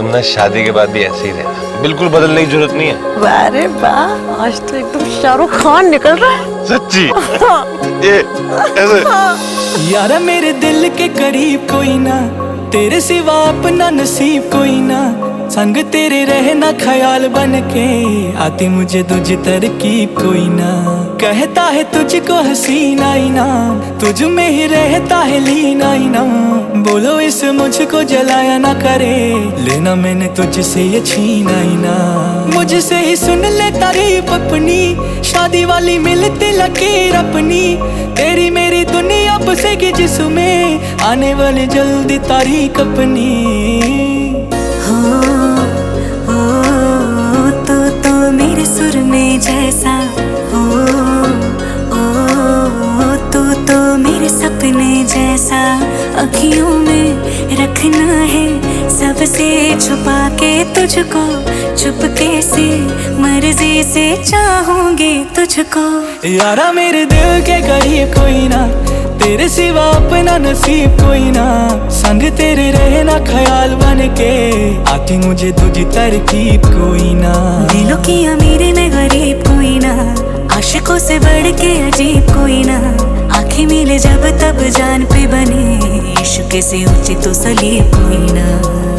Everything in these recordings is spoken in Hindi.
ना शादी के बाद भी ऐसे ही रहना, बिल्कुल बदलने की जरूरत नहीं है। वाह रे वाह, आज तो एकदम शाहरुख खान निकल रहा है। सच्ची ये ऐसे। यारा मेरे दिल के करीब कोई ना, तेरे सिवा अपना नसीब कोई ना, संग तेरे रहना ख्याल बन के, आती मुझे तुझ तरकीब कोई ना। कहता है तुझको हसीना इनाम, तुझ में ही रहता है लीना इनाम। बोलो इस मुझको जलाया ना करे, लेना मैंने तुझसे ये छीना इनाम। मुझसे ही सुन ले तारीफ अपनी, शादी वाली मिलती लकीर अपनी। तेरी मेरी दुनिया बसेगी जिसमें, आने वाली जल्दी तारीख अपनी। तो मेरे सुर में जैसा हो, तो मेरे सपने जैसा अखियों में रखना है, सबसे छुपा के तुझको, चुपके से मर्जी से चाहूंगी तुझको। यारा मेरे दिल के करीब कोई ना, तेरे सिवा अपना नसीब कोई ना, संग तेरे रहना ख्याल बन के, आती मुझे तुझी तरकीब कोई ना। दिलों की अमीरी में गरीब कोई ना, आशिकों से बढ़ के अजीब कोई ना। आंखें मिले जब तब जान पे बने, इश्क से ऊंची तो सलीब कोई ना।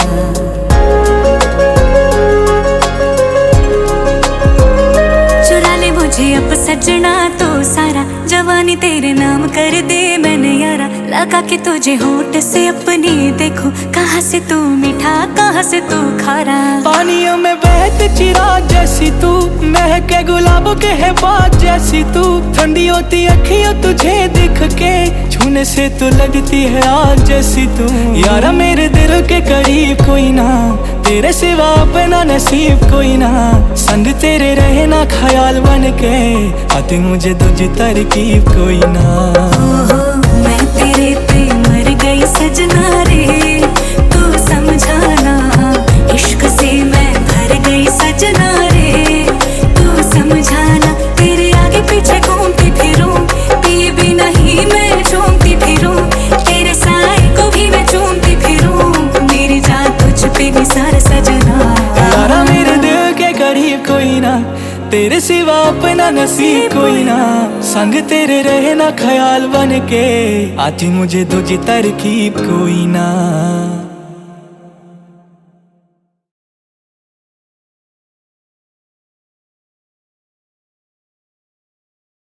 चुरा ले मुझे अब सजना तो सारा, जवानी तेरे नाम कर दे मैंने यारा। लगा के तुझे होठ से अपनी देखो, कहाँ से तू मीठा कहाँ से तू खारा। पानियों में बहते चिराग जैसी तू, महके गुलाबों के है बात जैसी तू। ठंडी होती अखियों तुझे दिख के, छूने से तो लगती है आग जैसी तू। यारा मेरे दिल के करीब कोई ना, तेरे सिवा अपना नसीब कोई ना, संग तेरे रहना ख्याल बन के, आती मुझे तुझी तरकीब कोई ना। मैं तेरे पे मर गई सजना रे, तू समझाना। इश्क से मैं भर गई सजना रे, तू समझाना। तेरे आगे पीछे घूमती फिरूं, पिए भी नहीं मैं झूमती फिरूं। तेरे साए को भी मैं चूमती फिरूं, मेरी जान तुझ पे निसार सजना। यारा मेरे दिल के करीब कोई ना, तेरे सिवा अपना नसीब कोई ना, संग तेरे रहना ख्याल बन के, आती मुझे तुझी तरकीब कोई ना।